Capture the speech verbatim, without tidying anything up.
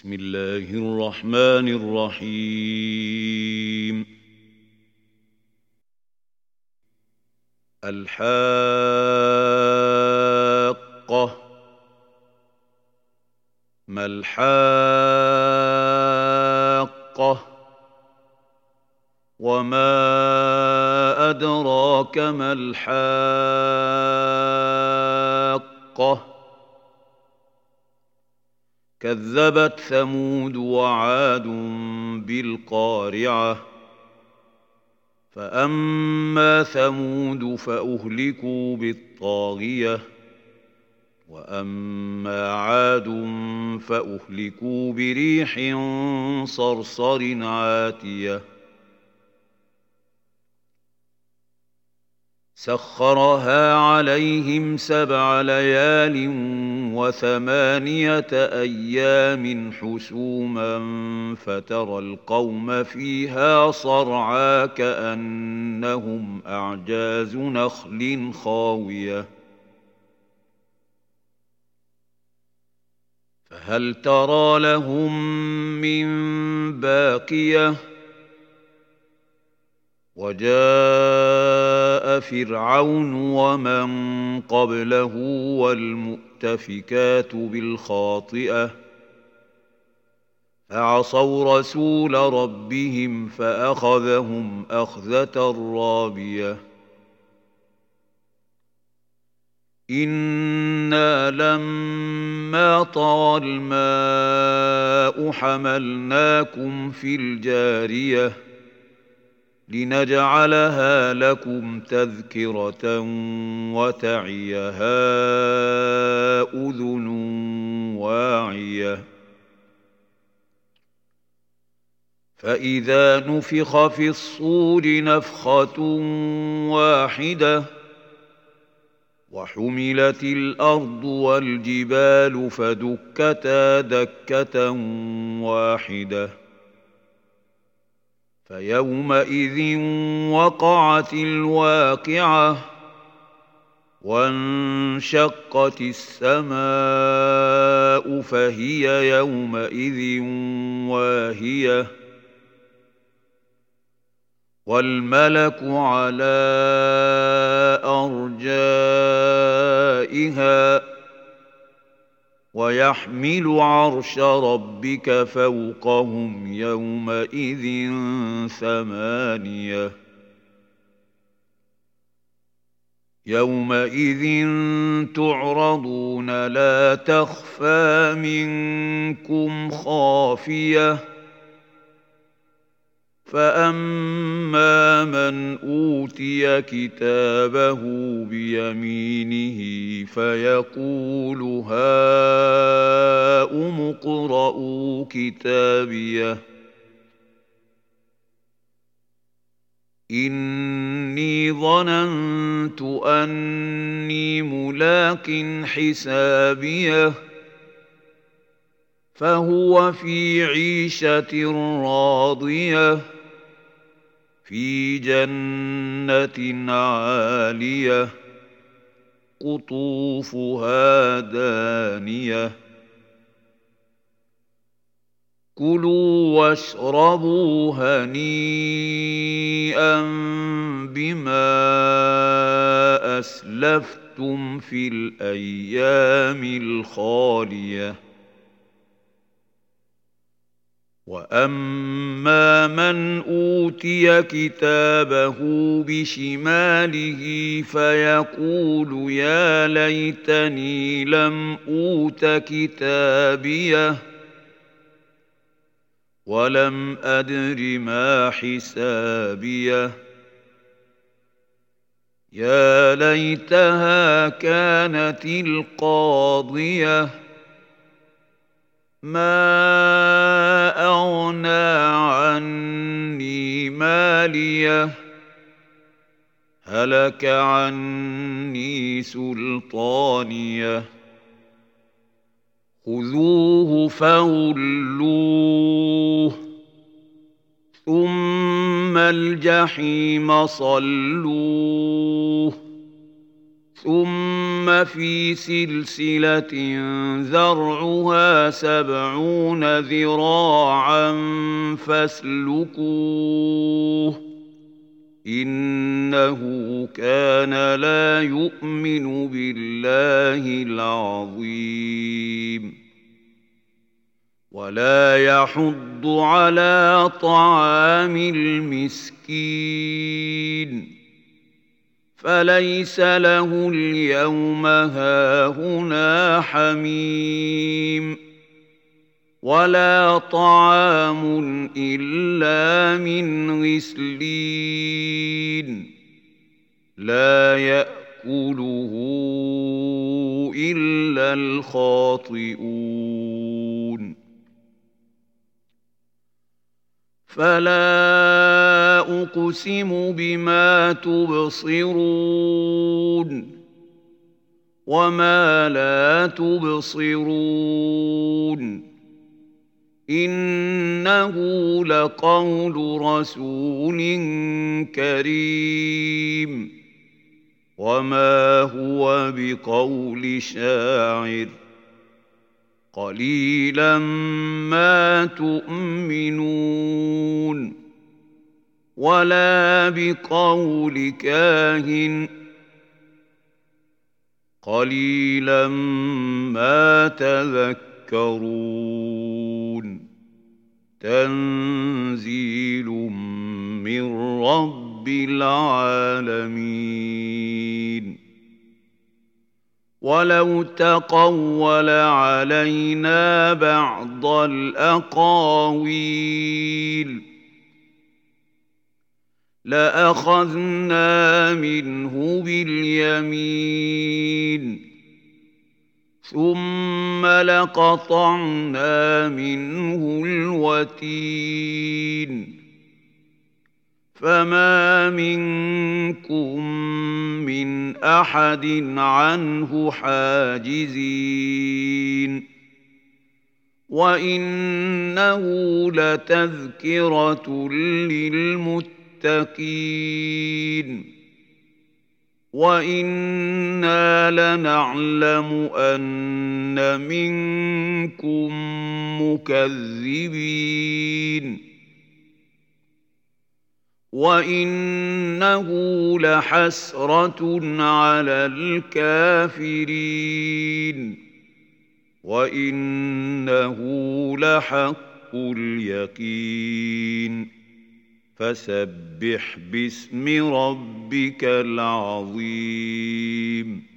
بسم الله الرحمن الرحيم. الحاقة. ما الحاقة؟ وما أدراك ما الحاقة؟ كذبت ثمود وعاد بالقارعة. فأما ثمود فأهلكوا بالطاغية، وأما عاد فأهلكوا بريح صرصر عاتية سخرها عليهم سبع ليال وثمانية أيام حسوما فترى القوم فيها صرعى كأنهم أعجاز نخل خاوية فهل ترى لهم من باقية؟ وجاء فرعون ومن قبله والمؤتفكات بالخاطئة فعصوا رسول ربهم فأخذهم أخذة رابية. إنا لما طغى الماء حملناكم في الجارية لنجعلها لكم تذكرة وتعيها أذن واعية. فإذا نفخ في الصور نفخة واحدة وحملت الأرض والجبال فدكتا دكة واحدة فيومئذ وقعت الواقعة وانشقت السماء فهي يومئذ واهية والملك على أرجائها ويحمل عرش ربك فوقهم يومئذ ثمانية يومئذ تعرضون لا تخفى منكم خافية فأما من أوتي كتابه بيمينه فيقول هاؤم اقرءوا كتابيه إني ظننت أني ملاق حسابيه فهو في عيشة راضية في جنة عالية قطوفها دانية كلوا واشربوا هنيئا بما أسلفتم في الأيام الخالية. وأما من أوتي كتابه بشماله فيقول يا ليتني لم أوت كتابيه ولم أدر ما حسابيه يا ليتها كانت القاضية ما أغنى عني ماليه هلك عني سلطانيه خذوه فغلوه ثم الجحيم صلوه ثم في سلسلة ذرعها سبعون ذراعا فاسلكوه إنه كان لا يؤمن بالله العظيم ولا يحض على طعام المسكين فليس له اليوم هاهنا حميم ولا طعام إلا من غسلين لا يأكله إلا الخاطئون فلا أقسم بما تبصرون وما لا تبصرون إنه لقول رسول كريم وما هو بقول شاعر قليلا ما تؤمنون ولا بقول كاهن قليلا ما تذكرون تنزيل من رب العالمين ولو تقول علينا بعض الأقاويل لأخذنا منه باليمين ثم لقطعنا منه الوتين فما منكم من أحد عنه حاجزين وإنه لتذكرة للمتقين وإنا لنعلم أن منكم مكذبين وإنه لحسرة على الكافرين وإنه لحق اليقين فسبح باسم ربك العظيم